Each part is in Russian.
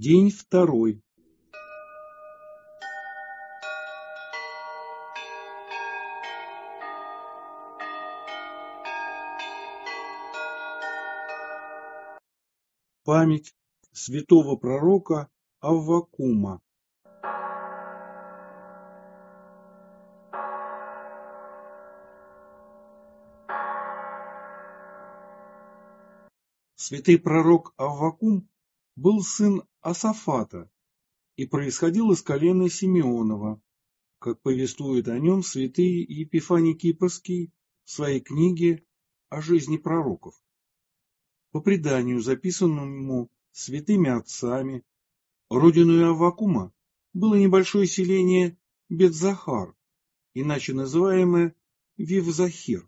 День второй. Память святого пророка Аввакума. Святый пророк Аввакум был сын Асафата и происходил из колена Симеонова, как повествует о нем святый Епифаний Кипрский в своей книге о жизни пророков. По преданию, записанному святыми отцами, родиной Аввакума было небольшое селение Бет-Захар, иначе называемое Вив-Захир.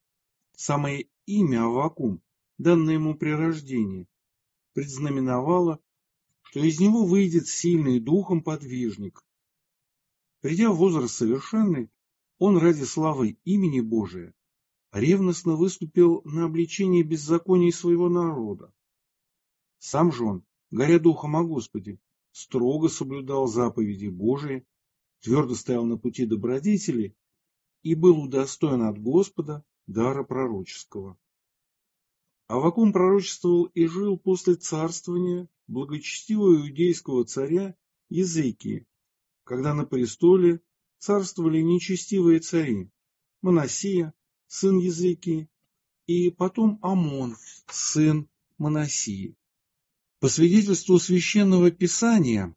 Самое имя Аввакум, данное ему при рождении, предзнаменовало, что из него выйдет сильный духом подвижник. Придя в возраст совершенный, он ради славы имени Божия ревностно выступил на обличение беззаконий своего народа. Сам же он, горя духом о Господе, строго соблюдал заповеди Божии, твердо стоял на пути добродетели и был удостоен от Господа дара пророческого. Аввакум пророчествовал и жил после царствования благочестивого иудейского царя Езекии, когда на престоле царствовали нечестивые цари Манассия, сын Езекии, и потом Амон, сын Манассии. По свидетельству Священного Писания,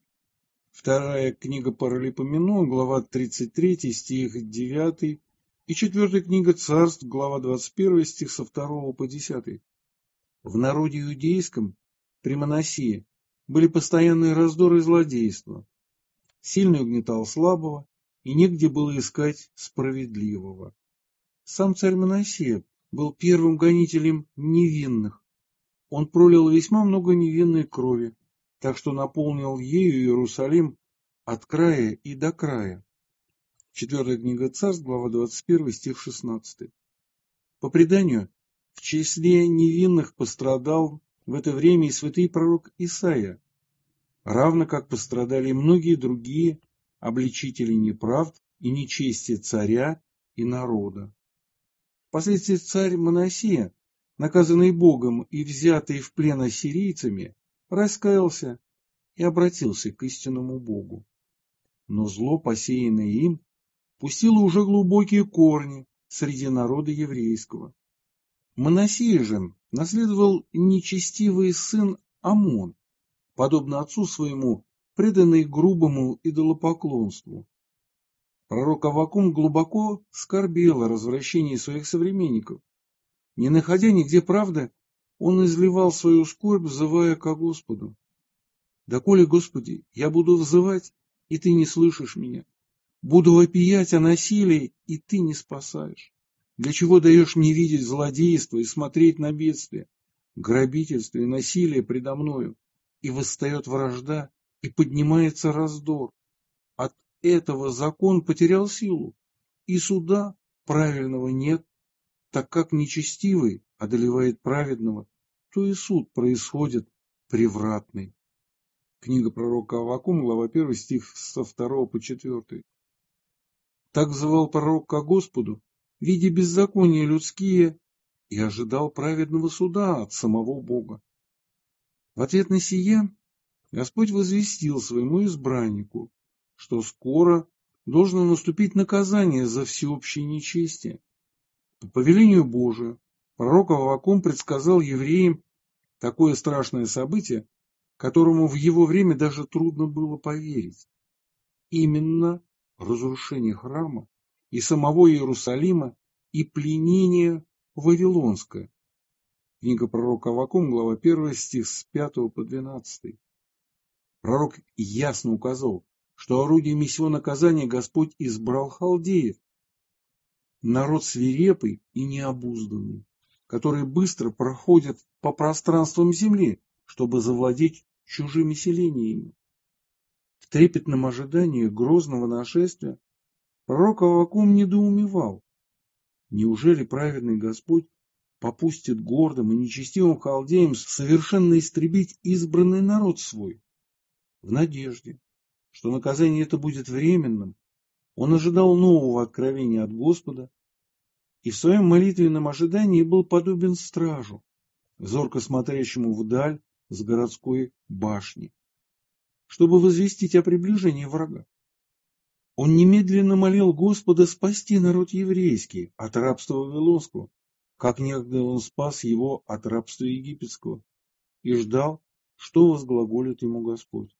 вторая книга Паралипоменон, глава 33, стих 9, и четвертая книга Царств, глава 21, стих со 2 по 10. В народе иудейском при Манассии были постоянные раздоры и злодейства. Сильный угнетал слабого, и негде было искать справедливого. Сам царь Манассия был первым гонителем невинных. Он пролил весьма много невинной крови, так что наполнил ею Иерусалим от края и до края. Четвертая книга Царств, глава 21, стих 16. По преданию, в числе невинных пострадал в это время и святый пророк Исаия, равно как пострадали многие другие обличители неправд и нечестия царя и народа. Впоследствии царь Манассия, наказанный Богом и взятый в плен ассирийцами, раскаялся и обратился к истинному Богу. Но зло, посеянное им, пустило уже глубокие корни среди народа еврейского. Манассия же наследовал нечестивый сын Амон, подобно отцу своему, преданный грубому идолопоклонству. Пророк Аввакум глубоко скорбел о развращении своих современников. Не находя нигде правды, он изливал свою скорбь, взывая ко Господу. «Доколе, Господи, я буду взывать, и Ты не слышишь меня. Буду вопиять о насилии, и Ты не спасаешь. Для чего даешь мне видеть злодейство и смотреть на бедствие, грабительство и насилие предо мною? И восстает вражда, и поднимается раздор. От этого закон потерял силу, и суда правильного нет, так как нечестивый одолевает праведного, то и суд происходит превратный». Книга пророка Аввакум, глава 1, стих со 2 по 4. Так взывал пророк ко Господу, видя беззакония людские, и ожидал праведного суда от самого Бога. В ответ на сие Господь возвестил своему избраннику, что скоро должно наступить наказание за всеобщее нечестие. По повелению Божию пророк Аввакум предсказал евреям такое страшное событие, которому в его время даже трудно было поверить. Именно разрушение храма и самого Иерусалима и пленение Вавилонское. Книга пророка Аввакум, глава 1, стих с 5 по 12. Пророк ясно указал, что орудиями сего наказания Господь избрал халдеев, народ свирепый и необузданный, который быстро проходит по пространствам земли, чтобы завладеть чужими селениями. В трепетном ожидании грозного нашествия пророк Аввакум недоумевал. Неужели праведный Господь попустит гордым и нечестивым халдеям совершенно истребить избранный народ свой? В надежде, что наказание это будет временным, он ожидал нового откровения от Господа и в своем молитвенном ожидании был подобен стражу, зорко смотрящему вдаль с городской башни, чтобы возвестить о приближении врага. Он немедленно молил Господа спасти народ еврейский от рабства вавилонского, как некогда он спас его от рабства египетского, и ждал, что возглаголит ему Господь.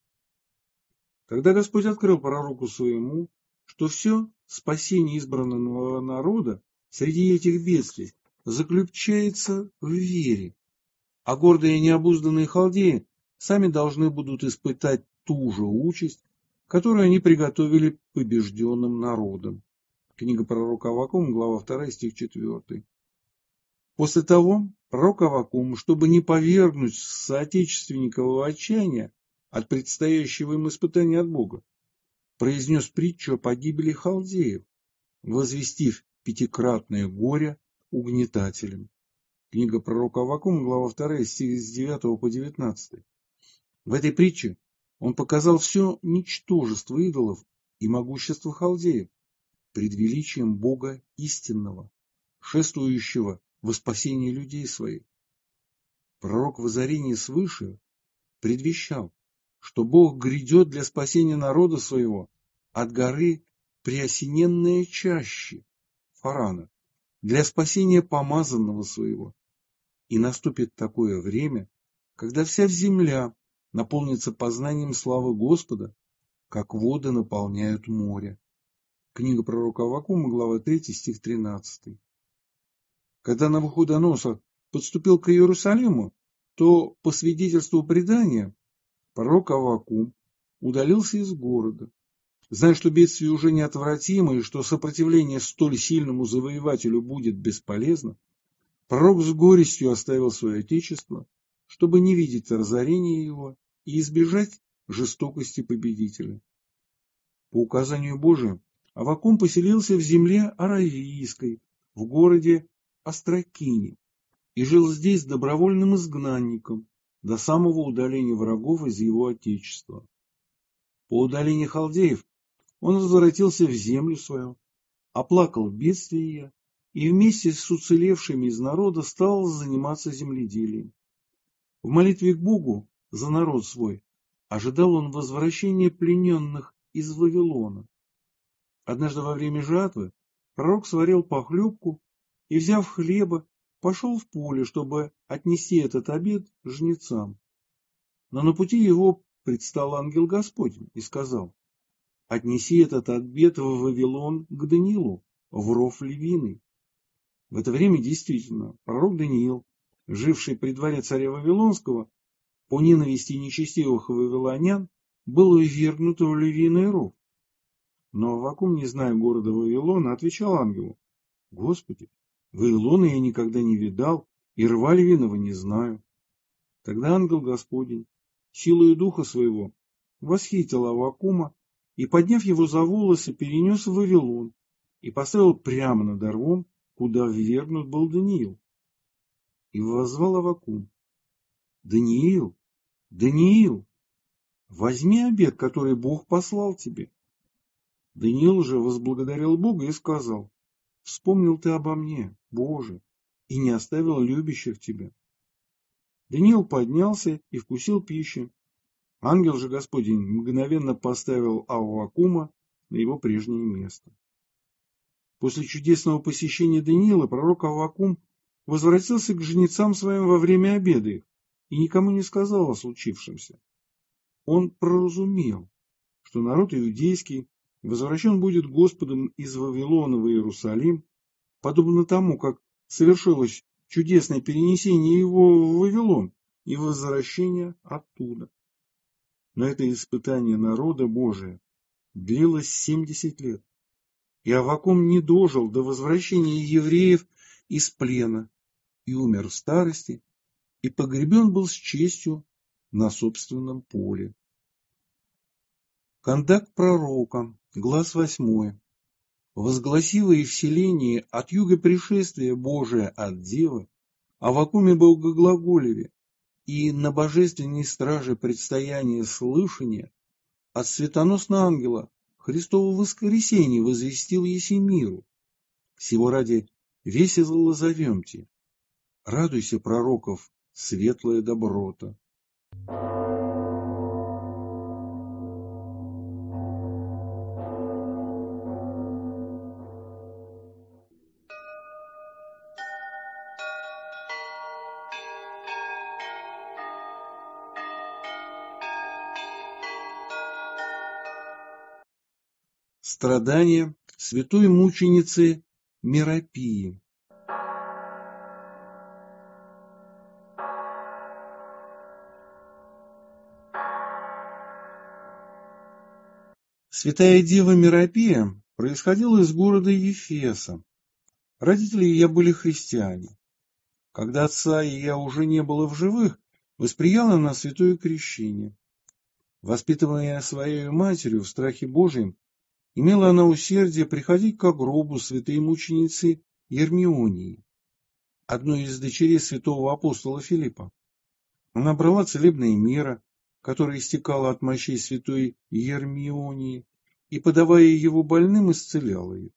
Тогда Господь открыл пророку своему, что все спасение избранного народа среди этих бедствий заключается в вере, а гордые и необузданные халдеи сами должны будут испытать ту же участь, которую они приготовили побежденным народам. Книга пророка Аввакум, глава 2, стих 4. После того пророк Аввакум, чтобы не повергнуть соотечественников в отчаяние от предстоящего им испытания от Бога, произнес притчу о погибели халдеев, возвестив пятикратное горе угнетателям. Книга пророка Аввакум, глава 2, стих с 9 по 19. В этой притче он показал все ничтожество идолов и могущество халдеев пред величием Бога истинного, шествующего во спасении людей своих. Пророк в озарении свыше предвещал, что Бог грядет для спасения народа своего от горы преосененные чащи Фарана, для спасения помазанного своего. И наступит такое время, когда вся земля наполнится познанием славы Господа, как воды наполняют море. Книга пророка Аввакума, глава 3, стих 13. Когда Навуходоносор подступил к Иерусалиму, то, по свидетельству предания, пророк Аввакум удалился из города. Зная, что бедствие уже неотвратимо и что сопротивление столь сильному завоевателю будет бесполезно, пророк с горестью оставил свое отечество, чтобы не видеть разорения его и избежать жестокости победителя. По указанию Божию Аввакум поселился в земле Аравийской, в городе Остракине, и жил здесь добровольным изгнанником до самого удаления врагов из его отечества. По удалении халдеев он возвратился в землю свою, оплакал бедствие и вместе с уцелевшими из народа стал заниматься земледелием. В молитве к Богу за народ свой ожидал он возвращения плененных из Вавилона. Однажды во время жатвы пророк сварил похлебку и, взяв хлеба, пошел в поле, чтобы отнести этот обед жнецам. Но на пути его предстал ангел Господень и сказал: «Отнеси этот обед в Вавилон к Даниилу, в ров львиный». В это время действительно пророк Даниил, живший при дворе царя Вавилонского, по ненависти нечестивых вавилонян, был ввергнут в львиный ров. Но Аввакум, не зная города Вавилона, отвечал ангелу: «Господи, Вавилона я никогда не видал, и рва львиного не знаю». Тогда ангел Господень, силою духа своего, восхитил Аввакума и, подняв его за волосы, перенес в Вавилон и поставил прямо над рвом, куда ввергнут был Даниил. И воззвал Аввакум: «Даниил, Даниил, возьми обет, который Бог послал тебе». Даниил же возблагодарил Бога и сказал: «Вспомнил ты обо мне, Боже, и не оставил любящих тебя». Даниил поднялся и вкусил пищи. Ангел же Господень мгновенно поставил Аввакума на его прежнее место. После чудесного посещения Даниила пророк Аввакум возвратился к жнецам своим во время обеда их и никому не сказал о случившемся. Он проразумел, что народ иудейский возвращен будет Господом из Вавилона в Иерусалим, подобно тому, как совершилось чудесное перенесение его в Вавилон и возвращение оттуда. Но это испытание народа Божия длилось 70 лет, и Аввакум не дожил до возвращения евреев из плена и умер в старости, и погребен был с честью на собственном поле. Кондак пророка, глаз 8. Возгласива и вселение от юга пришествия Божия от Девы, Аввакуме Богоглаголеве, и на божественной страже предстояния слышания от светоносного ангела Христово воскресение возвестил еси миру. Сего ради весело зовемте. Радуйся, пророков, светлая доброта. Страдания святой мученицы Меропии. Святая Дева Меропия происходила из города Ефеса. Родители ее были христиане. Когда отца ее уже не было в живых, восприяла она святое крещение. Воспитываемая своей матерью в страхе Божьем, имела она усердие приходить к гробу святой мученицы Ермионии, одной из дочерей святого апостола Филиппа. Она брала целебные меры, которая истекала от мощей святой Ермионии, и, подавая его больным, исцеляла их.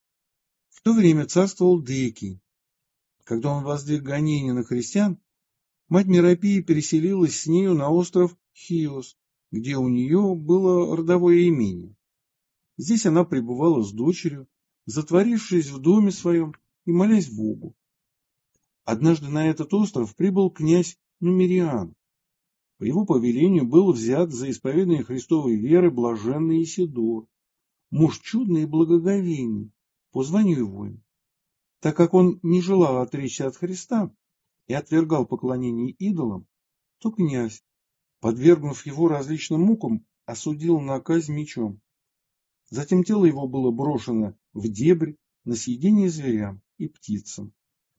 В то время царствовал Декий. Когда он воздвиг гонения на христиан, мать Меропии переселилась с нею на остров Хиос, где у нее было родовое имение. Здесь она пребывала с дочерью, затворившись в доме своем и молясь Богу. Однажды на этот остров прибыл князь Нумериан. По его повелению был взят за исповедание Христовой веры блаженный Исидор, муж чудный и благоговейный, по званию воин. Так как он не желал отречься от Христа и отвергал поклонение идолам, то князь, подвергнув его различным мукам, осудил на казнь мечом. Затем тело его было брошено в дебри на съедение зверям и птицам.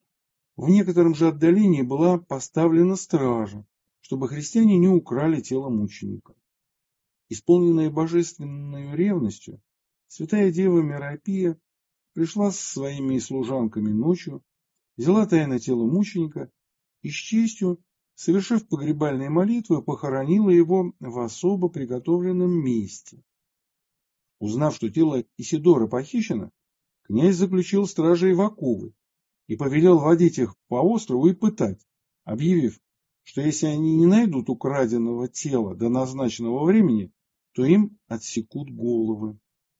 В некотором же отдалении была поставлена стража, чтобы христиане не украли тело мученика. Исполненная божественной ревностью, святая Дева Меропия пришла со своими служанками ночью, взяла тайно тело мученика и с честью, совершив погребальные молитвы, похоронила его в особо приготовленном месте. Узнав, что тело Исидора похищено, князь заключил стражей в оковы и повелел водить их по острову и пытать, объявив, что если они не найдут украденного тела до назначенного времени, то им отсекут головы.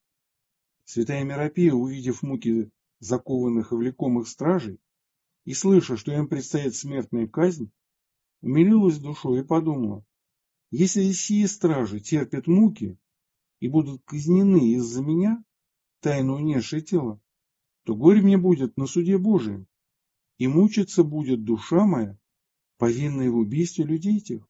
Святая Меропия, увидев муки закованных и влекомых стражей и слыша, что им предстоит смертная казнь, умилилась душой и подумала: если сии стражи терпят муки и будут казнены из-за меня, тайно унесшее тело, то горе мне будет на суде Божием, и мучиться будет душа моя, повинная в убийстве людей тех.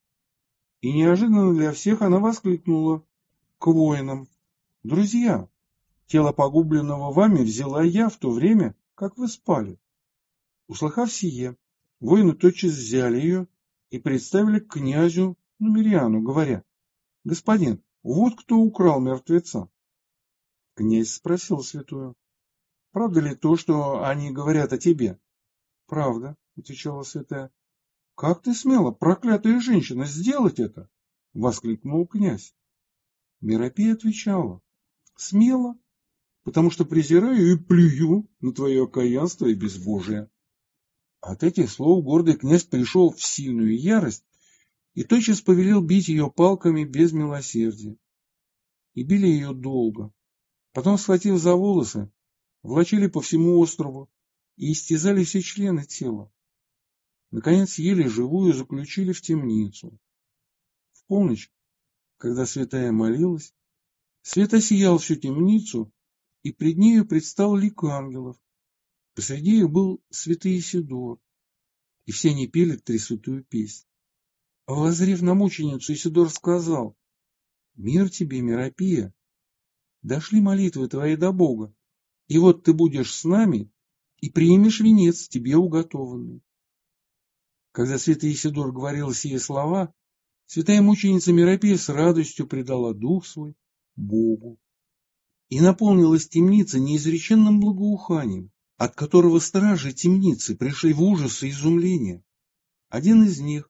И неожиданно для всех она воскликнула к воинам: друзья, тело погубленного вами взяла я в то время, как вы спали. Услыхав сие, воины тотчас взяли ее и представили к князю Нумериану, говоря: господин, вот кто украл мертвеца. Князь спросил святую: правда ли то, что они говорят о тебе? Правда, отвечала святая. Как ты смела, проклятая женщина, сделать это? Воскликнул князь. Меропия отвечала: смело, потому что презираю и плюю на твое окаянство и безбожие. От этих слов гордый князь пришел в сильную ярость и тотчас повелел бить ее палками без милосердия. И били ее долго. Потом, схватив за волосы, влачили по всему острову и истязали все члены тела. Наконец, еле живую заключили в темницу. В полночь, когда святая молилась, свет осиял всю темницу, и пред нею предстал лик ангелов. Посреди их был святый Исидор, и все они пели тресвятую песнь. Воззрев на мученицу, Исидор сказал: мир тебе, Меропия, дошли молитвы твои до Бога, и вот ты будешь с нами и примешь венец тебе уготованный. Когда святый Исидор говорил сие слова, святая мученица Меропия с радостью предала дух свой Богу. И наполнилась темница неизреченным благоуханием, от которого стражи темницы пришли в ужас и изумление. Один из них,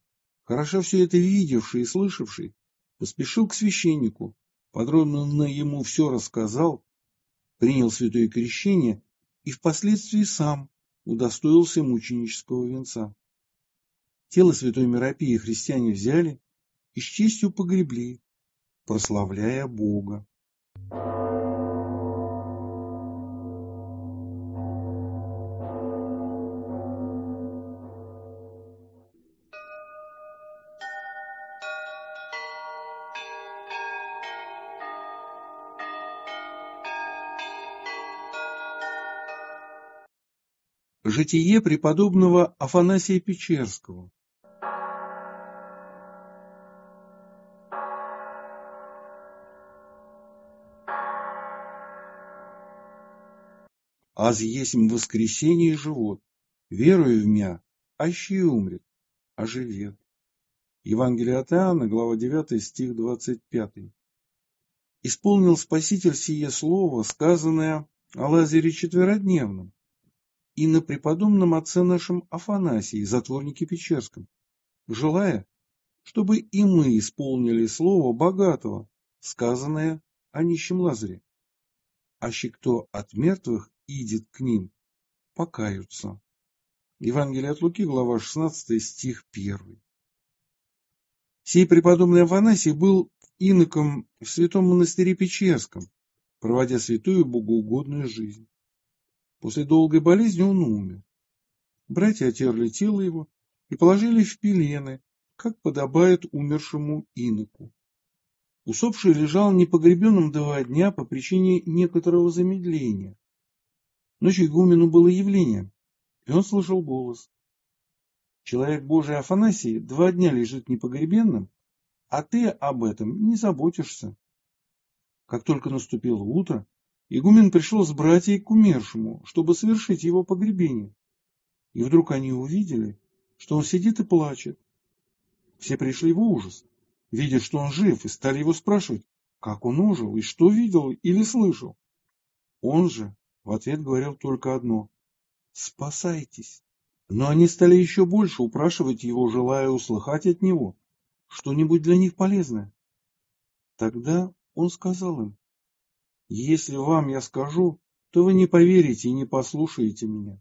Хорошо все это видевший и слышавший поспешил к священнику, подробно ему все рассказал, принял святое крещение и впоследствии сам удостоился мученического венца. Тело святой Меропии христиане взяли и с честью погребли, прославляя Бога. Житие преподобного Афанасия Печерского. Аз есмь воскресение и живот, верую в мя, аще умрет, оживет. Евангелие от Иоанна, глава 9, стих 25. Исполнил Спаситель сие слово, сказанное о Лазаре четверодневном, и на преподобном отце нашем Афанасии, затворнике Печерском, желая, чтобы и мы исполнили слово богатого, сказанное о нищем Лазаре. Аще кто от мертвых идет к ним, покаются. Евангелие от Луки, глава 16, стих 1. Сей преподобный Афанасий был иноком в святом монастыре Печерском, проводя святую богоугодную жизнь. После долгой болезни он умер. Братья отерли тело его и положили в пелены, как подобает умершему иноку. Усопший лежал непогребенным 2 дня по причине некоторого замедления. Ночью игумену было явление, и он слышал голос. Человек Божий Афанасий 2 дня лежит непогребенным, а ты об этом не заботишься. Как только наступило утро, игумен пришел с братьями к умершему, чтобы совершить его погребение. И вдруг они увидели, что он сидит и плачет. Все пришли в ужас, видя, что он жив, и стали его спрашивать, как он ожил и что видел или слышал. Он же в ответ говорил только одно: «Спасайтесь». Но они стали еще больше упрашивать его, желая услыхать от него что-нибудь для них полезное. Тогда он сказал им: «Если вам я скажу, то вы не поверите и не послушаете меня».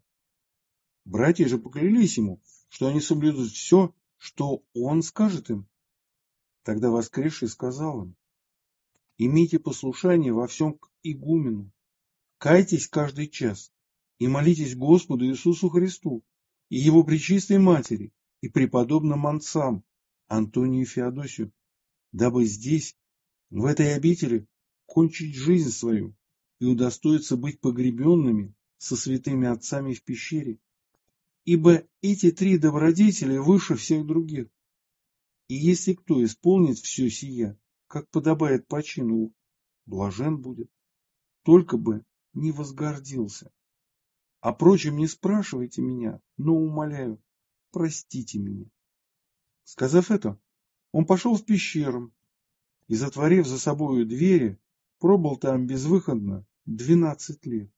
Братья же поклялись ему, что они соблюдут все, что он скажет им. Тогда воскресший сказал им: «Имейте послушание во всем к игумену, кайтесь каждый час и молитесь Господу Иисусу Христу и Его Пречистой Матери и преподобным отцам Антонию и Феодосию, дабы здесь, в этой обители, кончить жизнь свою и удостоиться быть погребенными со святыми отцами в пещере, ибо эти 3 добродетели выше всех других. И если кто исполнит все сия, как подобает по чину, блажен будет, только бы не возгордился. А прочим не спрашивайте меня, но умоляю, простите меня». Сказав это, он пошел в пещеру и, затворив за собою двери, пробыл там безвыходно 12 лет.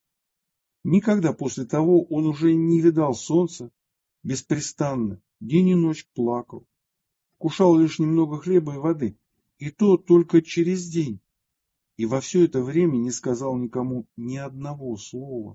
Никогда после того он уже не видал солнца, беспрестанно, день и ночь плакал, кушал лишь немного хлеба и воды, и то только через день, и во все это время не сказал никому ни одного слова.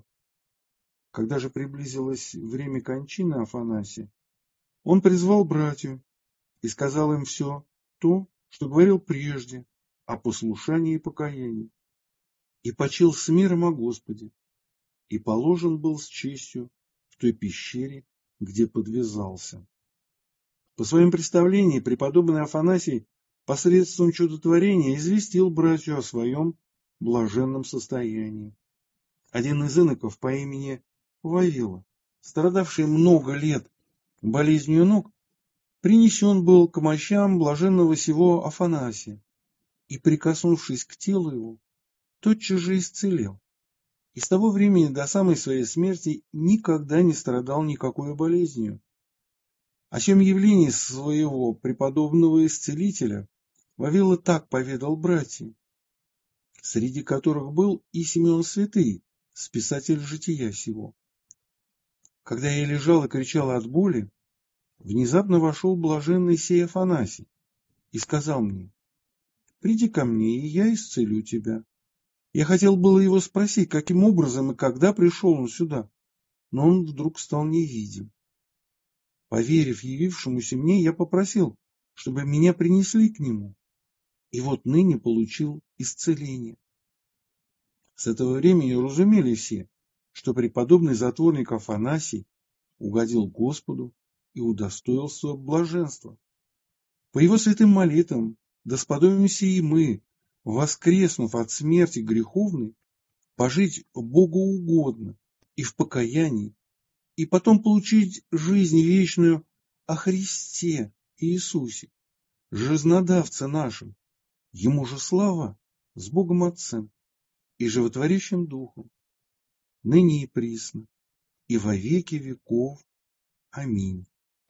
Когда же приблизилось время кончины Афанасия, он призвал братью и сказал им все то, что говорил прежде о послушании и покаянии, и почил с миром о Господе, и положен был с честью в той пещере, где подвязался. По своим представлениям преподобный Афанасий посредством чудотворения известил братью о своем блаженном состоянии. Один из иноков по имени Вавила, страдавший много лет болезнью ног, принесен был к мощам блаженного сего Афанасия и, прикоснувшись к телу его, тотчас же исцелел. И с того времени до самой своей смерти никогда не страдал никакой болезнью. О сем явлении своего преподобного исцелителя Вавила так поведал братьям, среди которых был и Симеон Святый, списатель жития сего. Когда я лежал и кричал от боли, внезапно вошел блаженный сей Афанасий и сказал мне: «Приди ко мне, и я исцелю тебя». Я хотел было его спросить, каким образом и когда пришел он сюда, но он вдруг стал невидим. Поверив явившемуся мне, я попросил, чтобы меня принесли к нему, и вот ныне получил исцеление. С этого времени разумели все, что преподобный затворник Афанасий угодил Господу и удостоился блаженства. По его святым молитвам досподобимся и мы, воскреснув от смерти греховной, пожить Богу угодно и в покаянии, и потом получить жизнь вечную о Христе Иисусе, жизнодавце нашим, Ему же слава с Богом Отцем и Животворящим Духом, ныне и присно, и во веки веков. Аминь.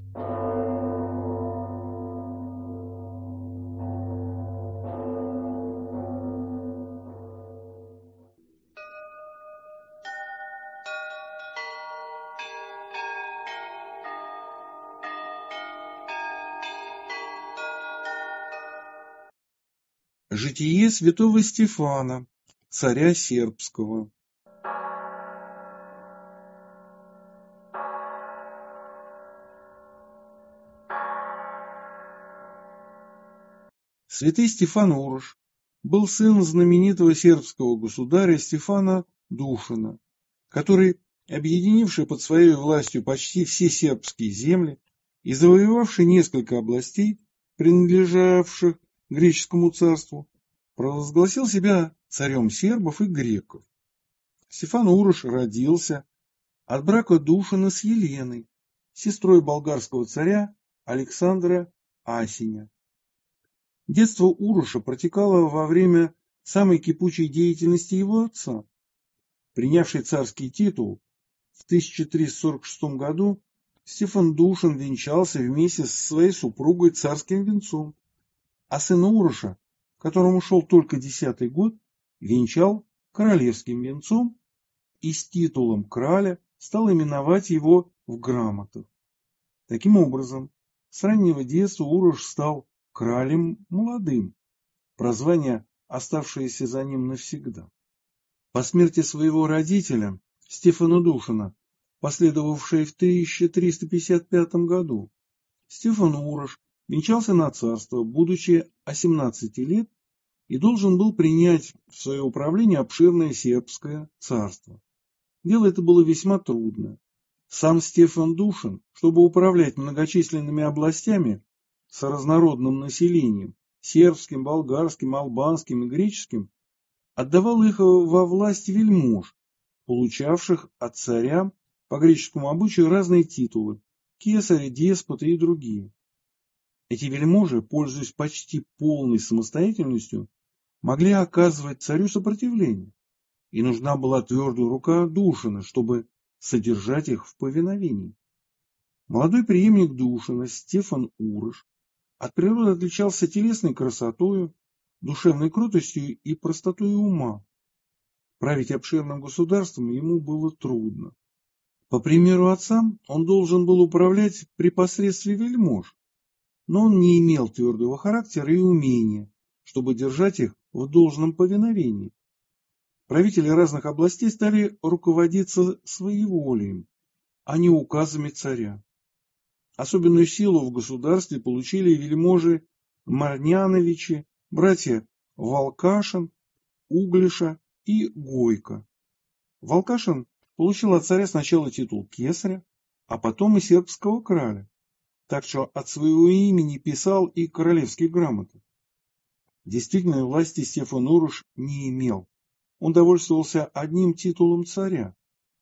Житие святого Стефана, царя сербского. Святый Стефан Урош был сын знаменитого сербского государя Стефана Душана, который, объединивший под своей властью почти все сербские земли и завоевавший несколько областей, принадлежавших греческому царству, провозгласил себя царем сербов и греков. Стефан Урош родился от брака Душана с Еленой, сестрой болгарского царя Александра Асеня. Детство Уроша протекало во время самой кипучей деятельности его отца. Принявший царский титул в 1346 году, Стефан Душан венчался вместе со своей супругой царским венцом, а сына Уроша, которому шел только 10-й год, венчал королевским венцом и с титулом краля стал именовать его в грамотах. Таким образом, с раннего детства Урош стал кралем молодым, прозвание, оставшееся за ним навсегда. По смерти своего родителя, Стефана Душана, последовавшей в 1355 году, Стефан Урош венчался на царство, будучи 18 лет, и должен был принять в свое управление обширное сербское царство. Дело это было весьма трудное. Сам Стефан Душан, чтобы управлять многочисленными областями с разнородным населением, сербским, болгарским, албанским и греческим, отдавал их во власть вельмож, получавших от царя по греческому обычаю разные титулы – кесаря, деспота и другие. Эти вельможи, пользуясь почти полной самостоятельностью, могли оказывать царю сопротивление, и нужна была твердая рука Душана, чтобы содержать их в повиновении. Молодой преемник Душана, Стефан Урош, от природы отличался телесной красотою, душевной кротостью и простотой ума. Править обширным государством ему было трудно. По примеру отца, он должен был управлять при посредстве вельмож, но он не имел твердого характера и умения, чтобы держать их в должном повиновении. Правители разных областей стали руководиться своеволием, а не указами царя. Особенную силу в государстве получили вельможи Марняновичи, братья Волкашин, Углиша и Гойко. Волкашин получил от царя сначала титул кесаря, а потом и сербского краля, так что от своего имени писал и королевские грамоты. Действительной власти Стефан Урош не имел. Он довольствовался одним титулом царя.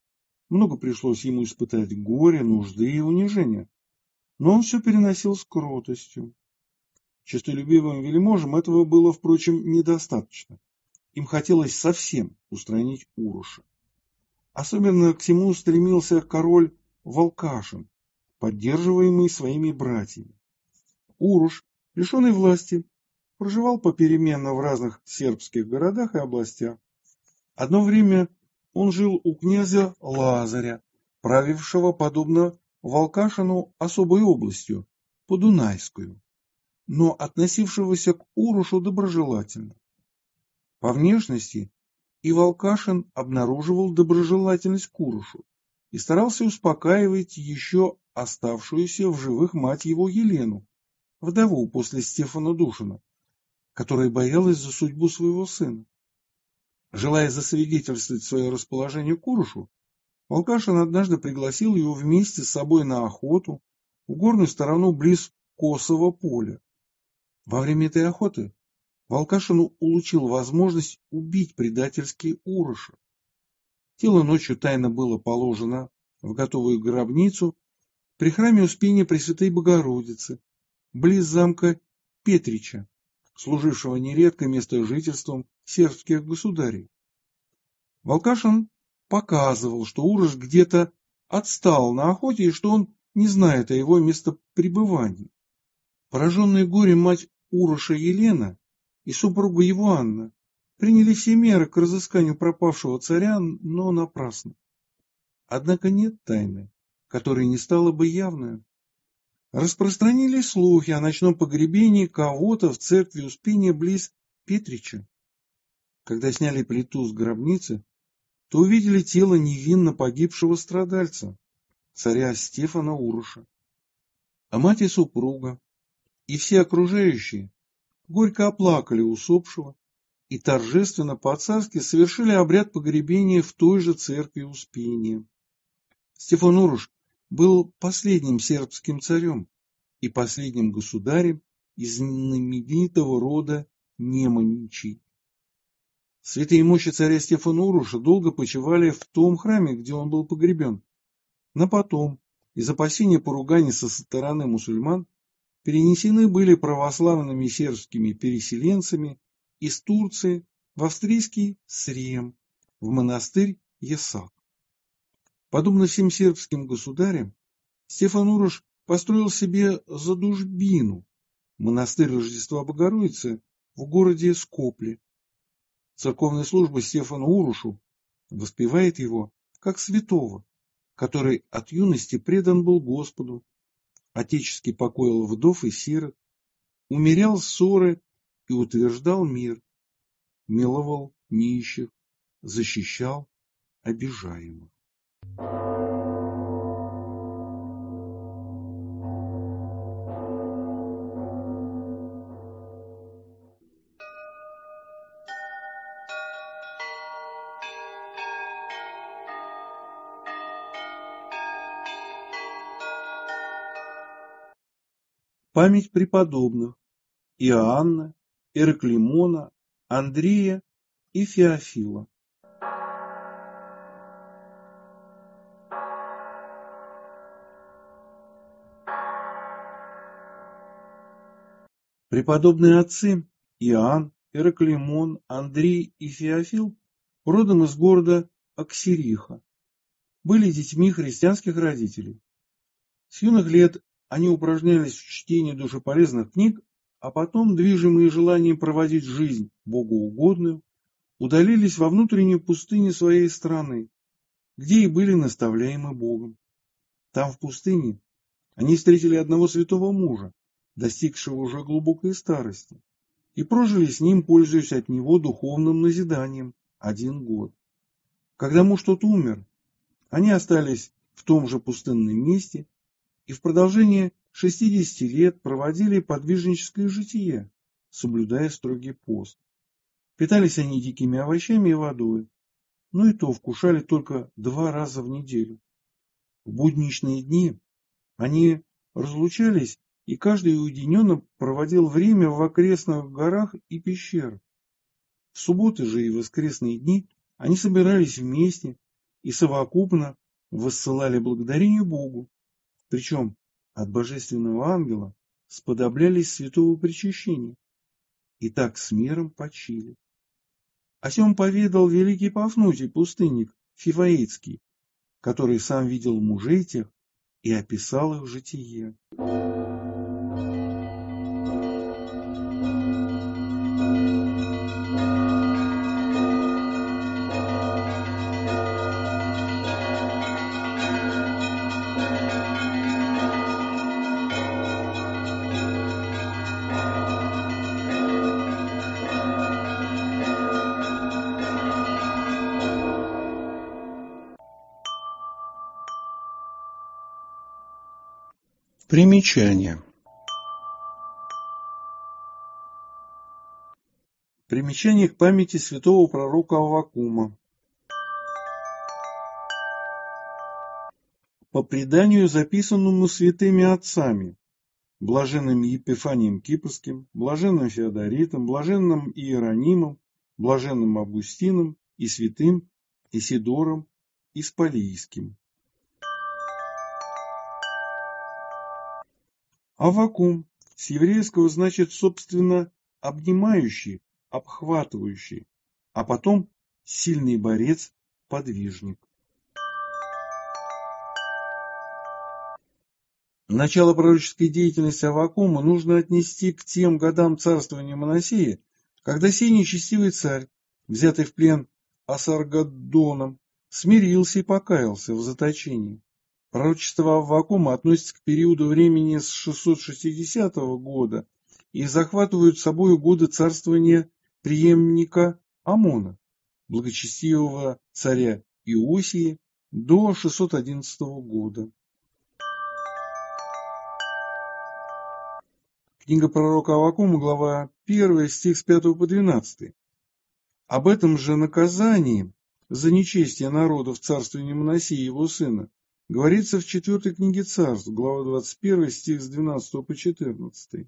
Много пришлось ему испытать горя, нужды и унижения, но он все переносил с кротостью. Честолюбивым вельможам этого было, впрочем, недостаточно. Им хотелось совсем устранить Уроша. Особенно к всему стремился король Волкашин, поддерживаемый своими братьями. Урош, лишенный власти, проживал попеременно в разных сербских городах и областях. Одно время он жил у князя Лазаря, правившего подобно Волкашину особой областью, Подунайскую, но относившегося к Урушу доброжелательно. По внешности и Волкашин обнаруживал доброжелательность к Урушу и старался успокаивать еще оставшуюся в живых мать его Елену, вдову после Стефана Душина, которая боялась за судьбу своего сына. Желая засвидетельствовать свое расположение к Урушу, Волкашин однажды пригласил его вместе с собой на охоту в горную сторону близ Косого поля. Во время этой охоты Волкашин улучил возможность убить предательски Уруша. Тело ночью тайно было положено в готовую гробницу при храме Успения Пресвятой Богородицы, близ замка Петрича, служившего нередко местожительством сербских государей. Волкашин показывал, что Уруш где-то отстал на охоте и что он не знает о его местопребывании. Пораженная горем мать Уруша Елена и супруга его Анна приняли все меры к разысканию пропавшего царя, но напрасно. Однако нет тайны, которая не стала бы явной. Распространились слухи о ночном погребении кого-то в церкви Успения близ Петрича. Когда сняли плиту с гробницы, то увидели тело невинно погибшего страдальца, царя Стефана Уруша. А мать и супруга, и все окружающие горько оплакали усопшего и торжественно по-царски совершили обряд погребения в той же церкви Успения. Стефан Уруш был последним сербским царем и последним государем из знаменитого рода Неманичей. Святые мощи царя Стефана Уруша долго почивали в том храме, где он был погребен. Но потом, из опасения поруганий со стороны мусульман, перенесены были православными сербскими переселенцами из Турции в австрийский Срем, в монастырь Есак. Подобно всем сербским государям, Стефан Уруш построил себе задушбину, монастырь Рождества Богородицы в городе Скопле. Церковная служба Стефану Урушу воспевает его как святого, который от юности предан был Господу, отечески покоил вдов и сирот, умерял ссоры и утверждал мир, миловал нищих, защищал обижаемых. Память преподобных Иоанна, Эраклимона, Андрея и Феофила. Преподобные отцы Иоанн, Эраклимон, Андрей и Феофил родом из города Аксириха, были детьми христианских родителей. С юных лет они упражнялись в чтении душеполезных книг, а потом, движимые желанием проводить жизнь богоугодную, удалились во внутреннюю пустыню своей страны, где и были наставляемы Богом. Там, в пустыне, они встретили одного святого мужа, достигшего уже глубокой старости, и прожили с ним, пользуясь от него духовным назиданием, 1 год. Когда муж тот умер, они остались в том же пустынном месте и в продолжение 60 лет проводили подвижническое житие, соблюдая строгий пост. Питались они дикими овощами и водой, но и то вкушали только 2 раза в неделю. В будничные дни они разлучались, и каждый уединенно проводил время в окрестных горах и пещерах. В субботы же и воскресные дни они собирались вместе и совокупно воссылали благодарение Богу, причем от божественного ангела сподоблялись святого причащения, и так с миром почили. О сем поведал великий Пафнутий, пустынник Фиваицкий, который сам видел мужей тех и описал их житие. Примечание. Примечание к памяти святого пророка Аввакума. По преданию, записанному святыми отцами, блаженным Епифанием Кипрским, блаженным Феодоритом, блаженным Иеронимом, блаженным Августином и святым Исидором Испалийским. Аввакум с еврейского значит, собственно, обнимающий, обхватывающий, а потом сильный борец, подвижник. Начало пророческой деятельности Аввакума нужно отнести к тем годам царствования Манасея, когда сей нечестивый царь, взятый в плен Асаргаддоном, смирился и покаялся в заточении. Пророчество Аввакума относится к периоду времени с 660 года и захватывают собой годы царствования преемника Амона, благочестивого царя Иосии, до 611 года. Книга пророка Аввакума, глава 1, стих с 5 по 12. Об этом же наказании за нечестие народа в царствовании Манасея и его сына говорится в 4 книге Царств, глава 21, стих с 12 по 14.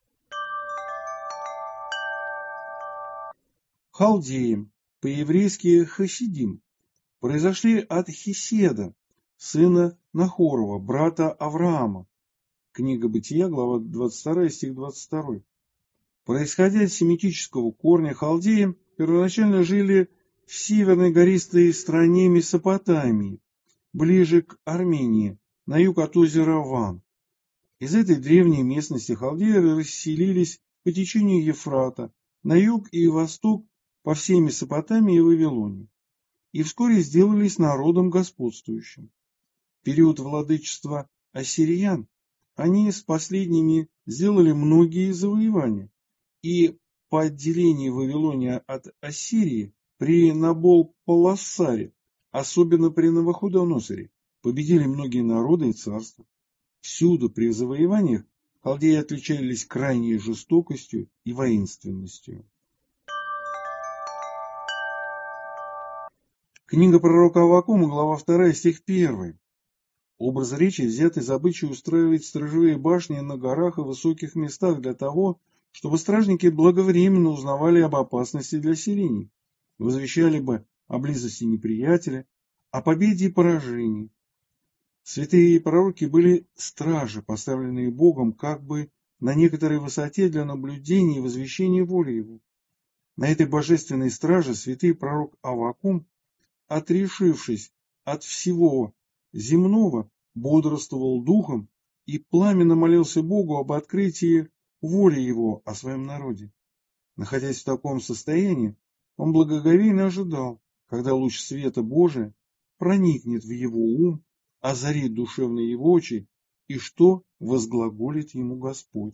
Халдеи, по-еврейски Хасидим, произошли от Хеседа, сына Нахорова, брата Авраама. Книга Бытия, глава 22, стих 22. Происходя от семитического корня, халдеи первоначально жили в северной гористой стране Месопотамии, ближе к Армении, на юг от озера Ван. Из этой древней местности халдеи расселились по течению Ефрата, на юг и восток по всей Месопотамии и Вавилонии, и вскоре сделались народом господствующим. В период владычества ассириян они с последними сделали многие завоевания, и по отделении Вавилония от Ассирии при Набол-Палассаре, особенно при Навуходоносоре, победили многие народы и царства. Всюду при завоеваниях халдеи отличались крайней жестокостью и воинственностью. Книга пророка Аввакума, глава 2, стих 1. Образ речи взят из обычая устраивать сторожевые башни на горах и высоких местах для того, чтобы стражники благовременно узнавали об опасности для селений, возвещали бы о близости неприятеля, о победе и поражении. Святые пророки были стражи, поставленные Богом как бы на некоторой высоте для наблюдения и возвещения воли Его. На этой божественной страже святый пророк Аввакум, отрешившись от всего земного, бодрствовал духом и пламенно молился Богу об открытии воли Его о своем народе. Находясь в таком состоянии, он благоговейно ожидал, когда луч света Божия проникнет в его ум, озарит душевные его очи, и что возглаголит ему Господь.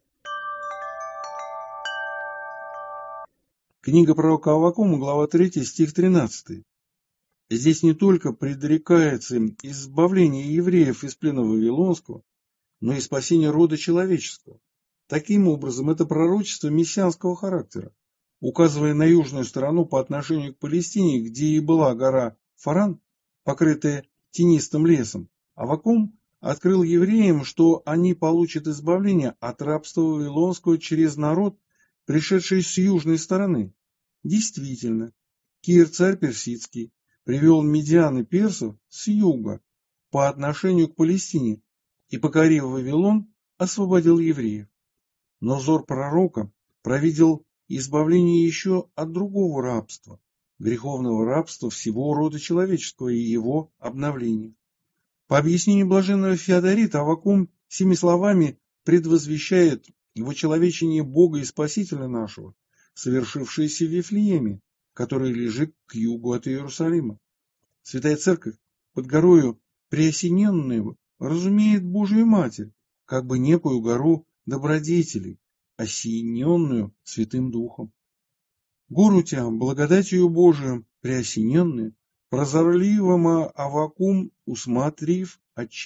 Книга пророка Аввакума, глава 3, стих 13. Здесь не только предрекается избавление евреев из плена вавилонского, но и спасение рода человеческого. Таким образом, это пророчество мессианского характера, указывая на южную сторону по отношению к Палестине, где и была гора Фаран, покрытая тенистым лесом. Аввакум открыл евреям, что они получат избавление от рабства вавилонского через народ, пришедший с южной стороны. Действительно, Кир, царь персидский, привел медиан и персов с юга по отношению к Палестине и, покорив Вавилон, освободил евреев. Но взор пророка провидел избавление еще от другого рабства, греховного рабства всего рода человеческого и его обновления. По объяснению блаженного Феодорита, Аввакум 7 словами предвозвещает вочеловечение Бога и Спасителя нашего, совершившееся в Вифлееме, который лежит к югу от Иерусалима. Святая Церковь под горою Преосененную разумеет Божию Матерь, как бы некую гору добродетелей, осененную Святым Духом. Гору тя, благодатью Божию преосененную, прозорливома Аввакум усматрив очима,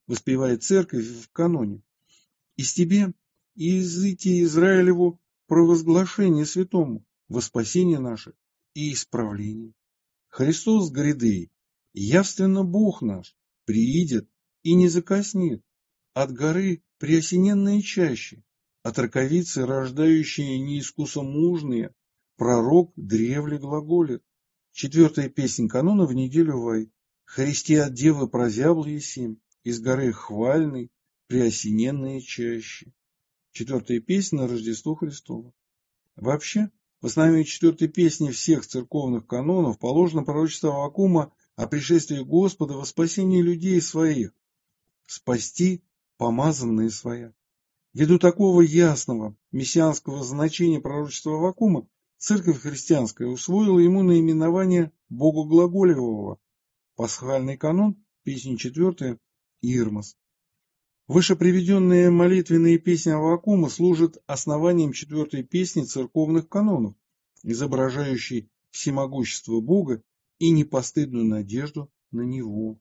воспевает церковь в каноне. Из тебе и языки Израилеву провозглашение святому, во спасение наше и исправление. Христос гряды, явственно Бог наш, приидет и не закоснет, от горы преосененные чаще, от раковицы, рождающие неискусомужные, пророк древле глаголит. 4-я песнь канона в неделю Вай. Христе от девы прозяблые семь, из горы хвальной, преосененные чаще. 4-я песня на Рождество Христово. Вообще, в основе 4-й песни всех церковных канонов положено пророчество Аввакума о пришествии Господа во спасении людей своих, спасти помазанные своя. Ввиду такого ясного мессианского значения пророчества Аввакума, церковь христианская усвоила ему наименование Богоглаголевого. Пасхальный канон, песня 4, Ирмос. Выше приведенные молитвенные песни Аввакума служат основанием 4-й песни церковных канонов, изображающей всемогущество Бога и непостыдную надежду на Него.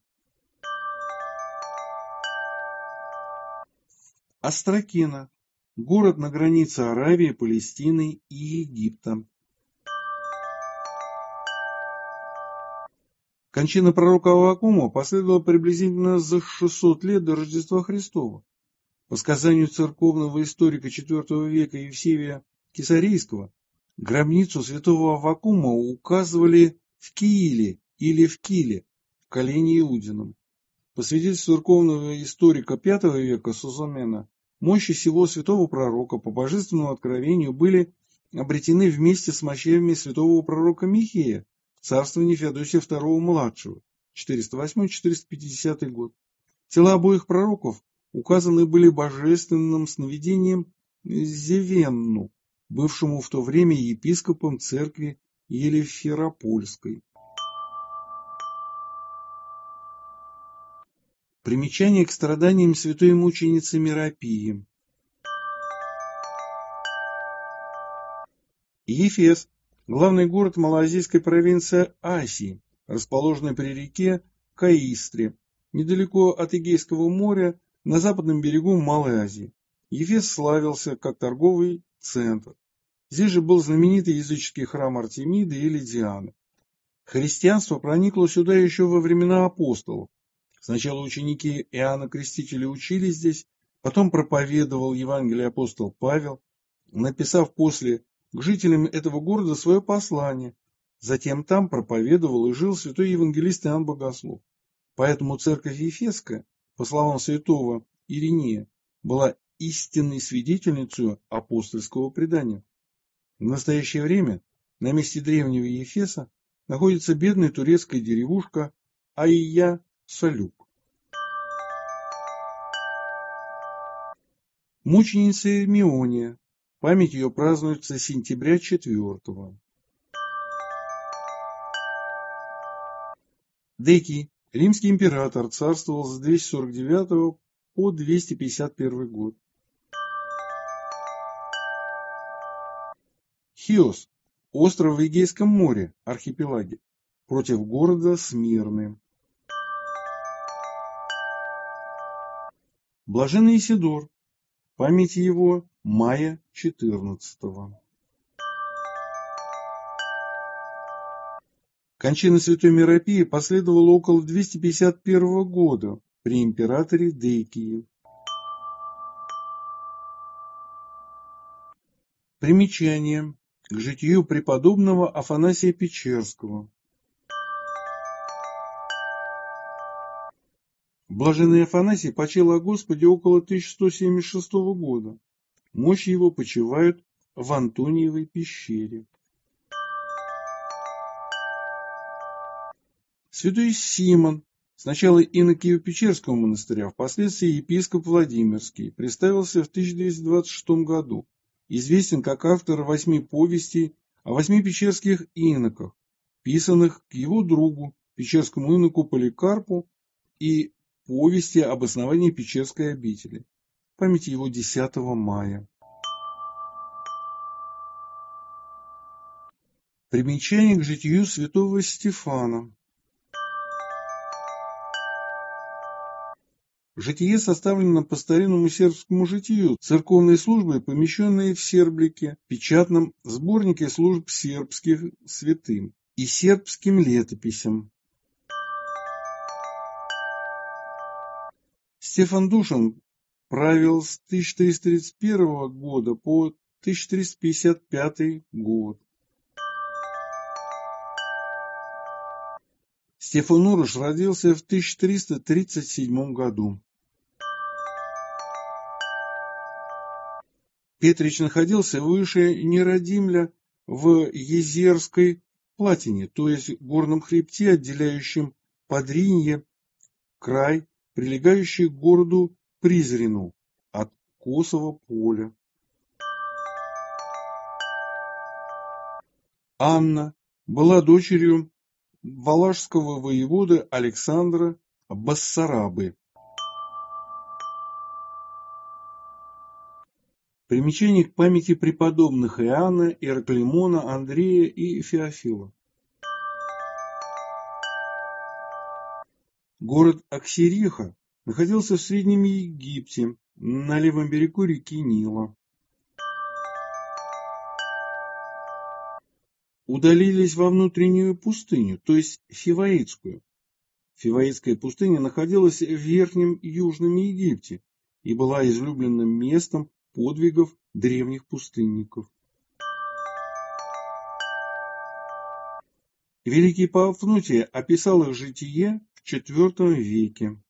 Острокена – город на границе Аравии, Палестины и Египта. Кончина пророка Аввакума последовала приблизительно за 600 лет до Рождества Христова. По сказанию церковного историка IV века Евсевия Кесарийского, гробницу святого Аввакума указывали в Кииле или в Киле, в колене Иудином. По свидетельству церковного историка V века Созомена, мощи сего святого пророка по божественному откровению были обретены вместе с мощами святого пророка Михея в царствовании Феодосия II-младшего, 408-450 год. Тела обоих пророков указаны были божественным сновидением Зевенну, бывшему в то время епископом церкви Елефиропольской. Примечание к страданиям святой мученицы Мерапии. Ефес – главный город малоазийской провинции Асии, расположенный при реке Каистре, недалеко от Эгейского моря, на западном берегу Малой Азии. Ефес славился как торговый центр. Здесь же был знаменитый языческий храм Артемиды или Дианы. Христианство проникло сюда еще во времена апостолов. Сначала ученики Иоанна Крестителя учились здесь, потом проповедовал Евангелие апостол Павел, написав после к жителям этого города свое послание. Затем там проповедовал и жил святой евангелист Иоанн Богослов. Поэтому церковь Ефесская, по словам святого Иринея, была истинной свидетельницей апостольского предания. В настоящее время на месте древнего Ефеса находится бедная турецкая деревушка Айя-Салюк. Мученица Эрмиония. Память ее празднуется с сентября 4-го. Декий, римский император, царствовал с 249 по 251 год. Хиос, остров в Эгейском море, архипелаге, против города Смирны. Блаженный Исидор, память его мая 14-го. Кончина святой Мерапии последовала около 251 года при императоре Декии. Примечание к житию преподобного Афанасия Печерского. Блаженный Афанасий почил о Господе около 1176 года. Мощи его почивают в Антониевой пещере. Святой Симон, сначала инок Киево-Печерского монастыря, впоследствии епископ Владимирский, представился в 1226 году. Известен как автор 8 повестей о 8 печерских иноках, писанных к его другу, печерскому иноку Поликарпу, и повести об основании Печерской обители. Память его 10 мая. Примечание к житию святого Стефана. Житие составлено по старинному сербскому житию, церковной службой, помещенной в Серблике, печатном сборнике служб сербских святым и сербским летописям. Стефан Душан правил с 1331 года по 1355 год. Стефан Урош родился в 1337 году. Петрич находился выше Нерадимля в Езерской платине, то есть горном хребте, отделяющем Подринье, край, прилегающий к городу Призрену, от Косова поля. Анна была дочерью валашского воеводы Александра Бассарабы. Примечание к памяти преподобных Иоанна, Ираклимона, Андрея и Феофила. Город Аксериха находился в Среднем Египте, на левом берегу реки Нила. Удалились во внутреннюю пустыню, то есть Фиваитскую. Фиваитская пустыня находилась в Верхнем Южном Египте и была излюбленным местом подвигов древних пустынников. Великий Пафнутий описал их житие в IV веке.